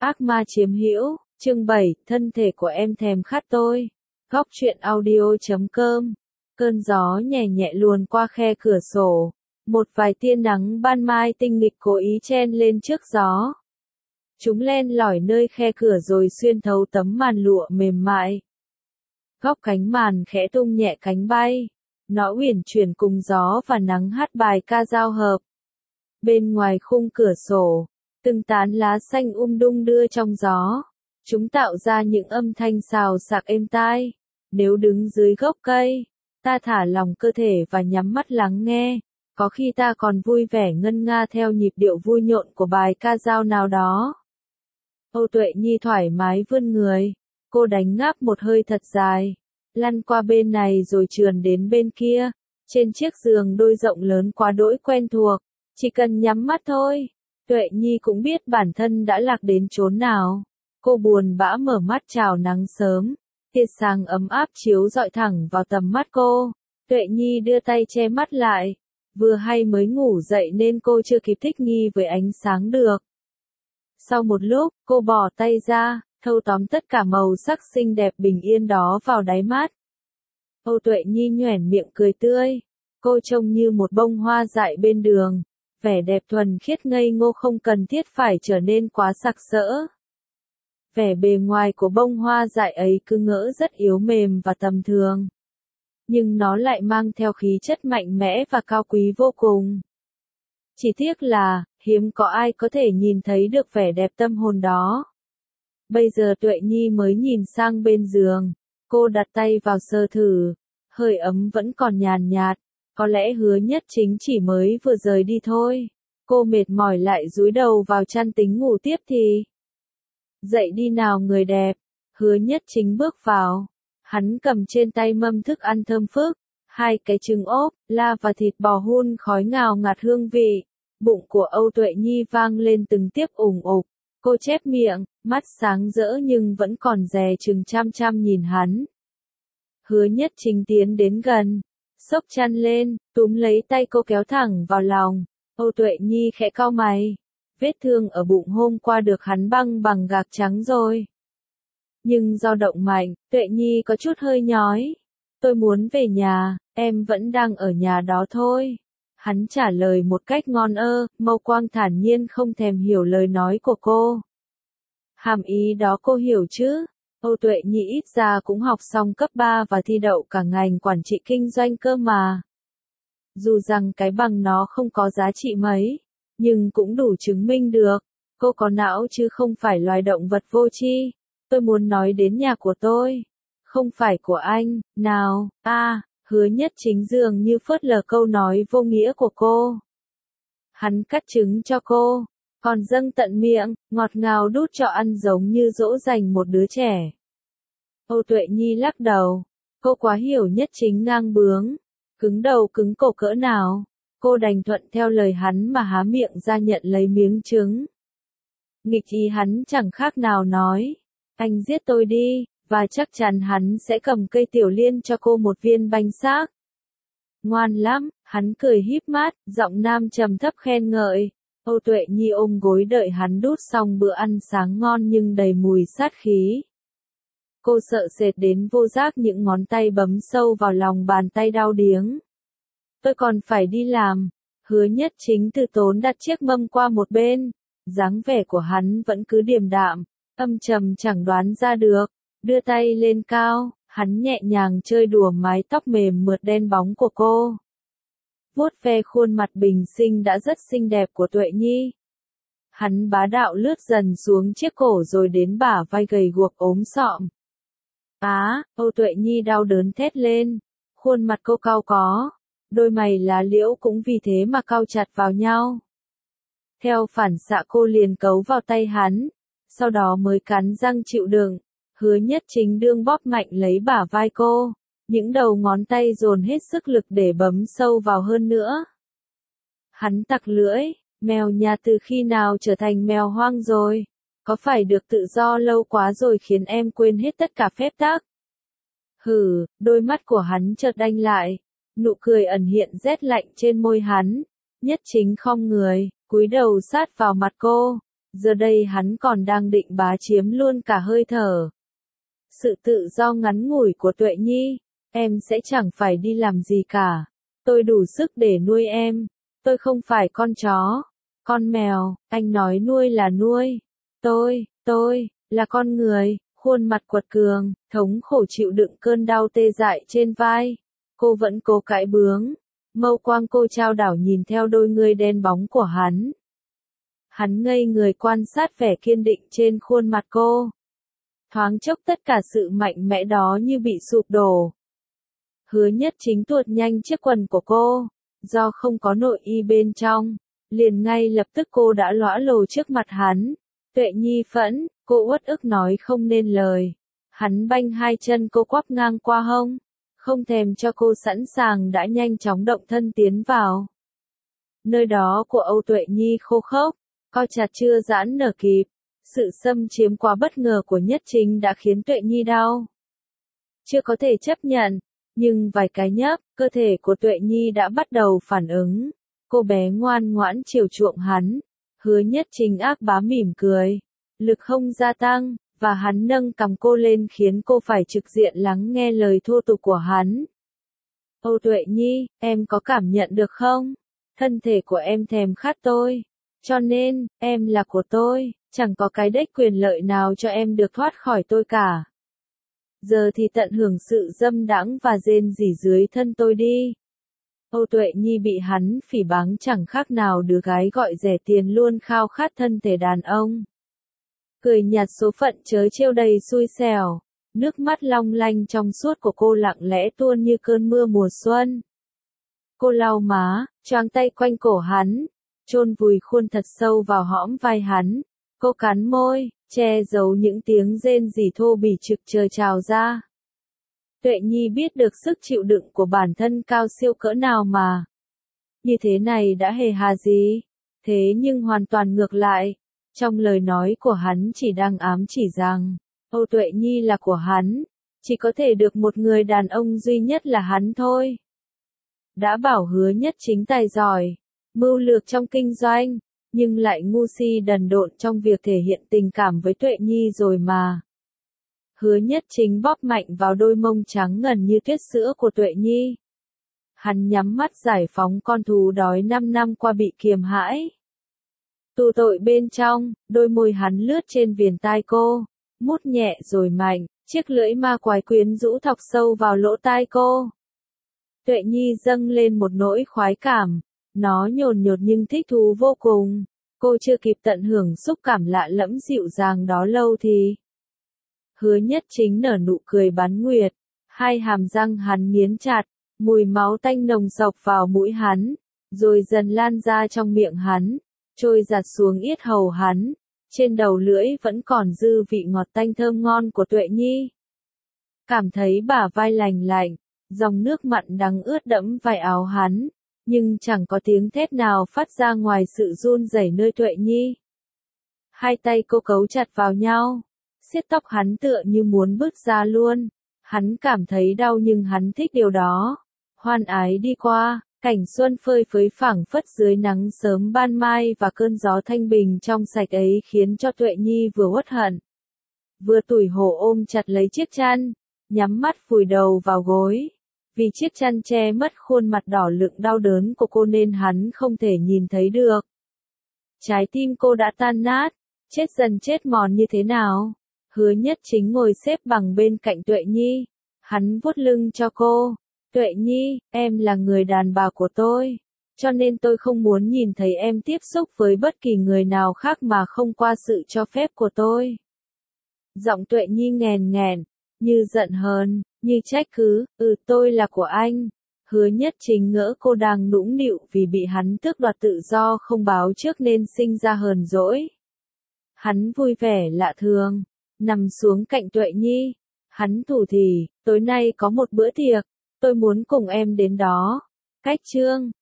Ác ma chiếm hữu, chương 7, thân thể của em thèm khát tôi. Góc truyện audio.com. Cơn gió nhẹ nhẹ luồn qua khe cửa sổ. Một vài tia nắng ban mai tinh nghịch cố ý chen lên trước gió. Chúng len lỏi nơi khe cửa rồi xuyên thấu tấm màn lụa mềm mại. Góc cánh màn khẽ tung nhẹ cánh bay. Nó uyển chuyển cùng gió và nắng hát bài ca giao hợp. Bên ngoài khung cửa sổ, từng tán lá xanh đung đưa trong gió. Chúng tạo ra những âm thanh xào xạc êm tai. Nếu đứng dưới gốc cây, ta thả lỏng cơ thể và nhắm mắt lắng nghe. Có khi ta còn vui vẻ ngân nga theo nhịp điệu vui nhộn của bài ca dao nào đó. Âu Tuệ Nhi thoải mái vươn người. Cô đánh ngáp một hơi thật dài. Lăn qua bên này rồi trườn đến bên kia. Trên chiếc giường đôi rộng lớn quá đỗi quen thuộc. Chỉ cần nhắm mắt thôi. Tuệ Nhi cũng biết bản thân đã lạc đến chốn nào. Cô buồn bã mở mắt chào nắng sớm. Tia sáng ấm áp chiếu rọi thẳng vào tầm mắt cô. Tuệ Nhi đưa tay che mắt lại. Vừa hay mới ngủ dậy nên cô chưa kịp thích nghi với ánh sáng được. Sau một lúc, cô bỏ tay ra, thâu tóm tất cả màu sắc xinh đẹp bình yên đó vào đáy mắt. Âu Tuệ Nhi nhoẻn miệng cười tươi. Cô trông như một bông hoa dại bên đường. Vẻ đẹp thuần khiết ngây ngô không cần thiết phải trở nên quá sặc sỡ. Vẻ bề ngoài của bông hoa dại ấy cứ ngỡ rất yếu mềm và tầm thường. Nhưng nó lại mang theo khí chất mạnh mẽ và cao quý vô cùng. Chỉ tiếc là, hiếm có ai có thể nhìn thấy được vẻ đẹp tâm hồn đó. Bây giờ Tuệ Nhi mới nhìn sang bên giường. Cô đặt tay vào sờ thử. Hơi ấm vẫn còn nhàn nhạt. Có lẽ Hứa Nhất Chính chỉ mới vừa rời đi thôi. Cô mệt mỏi lại dúi đầu vào chăn tính ngủ tiếp thì. Dậy đi nào người đẹp. Hứa Nhất Chính bước vào. Hắn cầm trên tay mâm thức ăn thơm phức. 2 cái trứng ốp, la và thịt bò hun khói ngào ngạt hương vị. Bụng của Âu Tuệ Nhi vang lên từng tiếp ủng ục. Cô chép miệng, mắt sáng rỡ nhưng vẫn còn dè chừng chăm chăm nhìn hắn. Hứa Nhất Chính tiến đến gần. Xốc chăn lên, túm lấy tay cô kéo thẳng vào lòng. Âu Tuệ Nhi khẽ cau mày. Vết thương ở bụng hôm qua được hắn băng bằng gạc trắng rồi. Nhưng do động mạnh, Tuệ Nhi có chút hơi nhói. Tôi muốn về nhà, em vẫn đang ở nhà đó thôi. Hắn trả lời một cách ngon mâu quang thản nhiên không thèm hiểu lời nói của cô. Hàm ý đó cô hiểu chứ? Âu Tuệ Nhi ít ra cũng học xong cấp 3 và thi đậu cả ngành quản trị kinh doanh cơ mà. Dù rằng cái bằng nó không có giá trị mấy, nhưng cũng đủ chứng minh được. Cô có não chứ không phải loài động vật vô tri. Tôi muốn nói đến nhà của tôi. Không phải của anh, nào, Hứa Nhất Chính dường như phớt lờ câu nói vô nghĩa của cô. Hắn cắt trứng cho cô, còn dâng tận miệng, ngọt ngào đút cho ăn giống như dỗ dành một đứa trẻ. Âu Tuệ Nhi lắc đầu, cô quá hiểu Nhất Chính ngang bướng, cứng đầu cứng cổ cỡ nào, cô đành thuận theo lời hắn mà há miệng ra nhận lấy miếng trứng. Nghịch ý hắn chẳng khác nào nói, anh giết tôi đi, và chắc chắn hắn sẽ cầm cây tiểu liên cho cô một viên bánh xác. Ngoan lắm, hắn cười híp mắt, giọng nam trầm thấp khen ngợi. Âu Tuệ Nhi ôm gối đợi hắn đút xong bữa ăn sáng ngon nhưng đầy mùi sát khí. Cô sợ sệt đến vô giác những ngón tay bấm sâu vào lòng bàn tay đau điếng. Tôi còn phải đi làm. Hứa Nhất Chính từ tốn đặt chiếc mâm qua một bên. Dáng vẻ của hắn vẫn cứ điềm đạm, âm trầm chẳng đoán ra được. Đưa tay lên cao, hắn nhẹ nhàng chơi đùa mái tóc mềm mượt đen bóng của cô. Vuốt ve khuôn mặt bình sinh đã rất xinh đẹp của Tuệ Nhi. Hắn bá đạo lướt dần xuống chiếc cổ rồi đến bả vai gầy guộc ốm sọm. Âu Tuệ Nhi đau đớn thét lên. Khuôn mặt cô cau có. Đôi mày lá liễu cũng vì thế mà cau chặt vào nhau. Theo phản xạ cô liền cấu vào tay hắn. Sau đó mới cắn răng chịu đựng. Hứa Nhất Chính đương bóp mạnh lấy bả vai cô. Những đầu ngón tay dồn hết sức lực để bấm sâu vào hơn nữa. Hắn tặc lưỡi. Mèo nhà từ khi nào trở thành mèo hoang rồi? Có phải được tự do lâu quá rồi khiến em quên hết tất cả phép tắc? Đôi mắt của hắn chợt đanh lại. Nụ cười ẩn hiện rét lạnh trên môi hắn. Nhất Chính khom người, cúi đầu sát vào mặt cô. Giờ đây hắn còn đang định bá chiếm luôn cả hơi thở. Sự tự do ngắn ngủi của Tuệ Nhi, em sẽ chẳng phải đi làm gì cả. Tôi đủ sức để nuôi em. Tôi không phải con chó, con mèo, anh nói nuôi là nuôi. Tôi, là con người, khuôn mặt quật cường, thống khổ chịu đựng cơn đau tê dại trên vai. Cô vẫn cố cãi bướng. Mâu quang cô trao đảo nhìn theo đôi ngươi đen bóng của hắn. Hắn ngây người quan sát vẻ kiên định trên khuôn mặt cô. Thoáng chốc tất cả sự mạnh mẽ đó như bị sụp đổ. Hứa Nhất Chính tuột nhanh chiếc quần của cô. Do không có nội y bên trong, liền ngay lập tức cô đã lõa lồ trước mặt hắn. Tuệ Nhi phẫn, cô uất ức nói không nên lời. Hắn banh hai chân cô quắp ngang qua hông. Không thèm cho cô sẵn sàng đã nhanh chóng động thân tiến vào. Nơi đó của Âu Tuệ Nhi khô khốc, co chặt chưa giãn nở kịp. Sự xâm chiếm quá bất ngờ của Nhất Chính đã khiến Tuệ Nhi đau. Chưa có thể chấp nhận, nhưng vài cái nhấp, cơ thể của Tuệ Nhi đã bắt đầu phản ứng. Cô bé ngoan ngoãn chiều chuộng hắn. Hứa Nhất Chính ác bá mỉm cười. Lực không gia tăng, và hắn nâng cằm cô lên khiến cô phải trực diện lắng nghe lời thô tục của hắn. Âu Tuệ Nhi, em có cảm nhận được không? Thân thể của em thèm khát tôi. Cho nên, em là của tôi, chẳng có cái đếch quyền lợi nào cho em được thoát khỏi tôi cả. Giờ thì tận hưởng sự dâm đãng và rên rỉ dưới thân tôi đi. Âu Tuệ Nhi bị hắn phỉ báng chẳng khác nào đứa gái gọi rẻ tiền luôn khao khát thân thể đàn ông. Cười nhạt số phận trớ trêu đầy xui xẻo, nước mắt long lanh trong suốt của cô lặng lẽ tuôn như cơn mưa mùa xuân. Cô lau má, choàng tay quanh cổ hắn, chôn vùi khuôn thật sâu vào hõm vai hắn. Cô cắn môi, che giấu những tiếng rên rỉ thô bỉ trực trời trào ra. Tuệ Nhi biết được sức chịu đựng của bản thân cao siêu cỡ nào mà. Như thế này đã hề hà gì. Thế nhưng hoàn toàn ngược lại. Trong lời nói của hắn chỉ đang ám chỉ rằng, Âu Tuệ Nhi là của hắn. Chỉ có thể được một người đàn ông duy nhất là hắn thôi. Đã bảo Hứa Nhất Chính tài giỏi, mưu lược trong kinh doanh, nhưng lại ngu si đần độn trong việc thể hiện tình cảm với Tuệ Nhi rồi mà. Hứa Nhất Chính bóp mạnh vào đôi mông trắng ngần như tuyết sữa của Tuệ Nhi. Hắn nhắm mắt giải phóng con thú đói 5 năm qua bị kiềm hãi. Tù tội bên trong, đôi môi hắn lướt trên viền tai cô, mút nhẹ rồi mạnh, chiếc lưỡi ma quái quyến rũ thọc sâu vào lỗ tai cô. Tuệ Nhi dâng lên một nỗi khoái cảm, nó nhồn nhột nhưng thích thú vô cùng. Cô chưa kịp tận hưởng xúc cảm lạ lẫm dịu dàng đó lâu thì Hứa Nhất Chính nở nụ cười bắn nguyệt, hai hàm răng hắn nghiến chặt, mùi máu tanh nồng sộc vào mũi hắn, rồi dần lan ra trong miệng hắn, trôi giạt xuống yết hầu hắn, trên đầu lưỡi vẫn còn dư vị ngọt tanh thơm ngon của Tuệ Nhi. Cảm thấy bả vai lành lạnh, dòng nước mặn đắng ướt đẫm vai áo hắn, nhưng chẳng có tiếng thét nào phát ra ngoài sự run rẩy nơi Tuệ Nhi. Hai tay cô cấu chặt vào nhau, siết tóc hắn tựa như muốn bứt ra luôn. Hắn cảm thấy đau nhưng hắn thích điều đó. Hoan ái đi qua, cảnh xuân phơi phới phảng phất dưới nắng sớm ban mai và cơn gió thanh bình trong sạch ấy khiến cho Tuệ Nhi vừa uất hận, vừa tủi hổ ôm chặt lấy chiếc chăn, nhắm mắt vùi đầu vào gối. Vì chiếc chăn che mất khuôn mặt đỏ lựng đau đớn của cô nên hắn không thể nhìn thấy được. Trái tim cô đã tan nát, chết dần chết mòn như thế nào. Hứa Nhất Chính ngồi xếp bằng bên cạnh Tuệ Nhi. Hắn vuốt lưng cho cô. Tuệ Nhi, em là người đàn bà của tôi. Cho nên tôi không muốn nhìn thấy em tiếp xúc với bất kỳ người nào khác mà không qua sự cho phép của tôi. Giọng Tuệ Nhi nghèn nghẹn, như giận hờn, như trách cứ, tôi là của anh. Hứa Nhất Chính ngỡ cô đang nũng nịu vì bị hắn tước đoạt tự do không báo trước nên sinh ra hờn dỗi. Hắn vui vẻ lạ thường, nằm xuống cạnh Tuệ Nhi. Hắn thủ thỉ, tối nay có một bữa tiệc, tôi muốn cùng em đến đó. Cách chương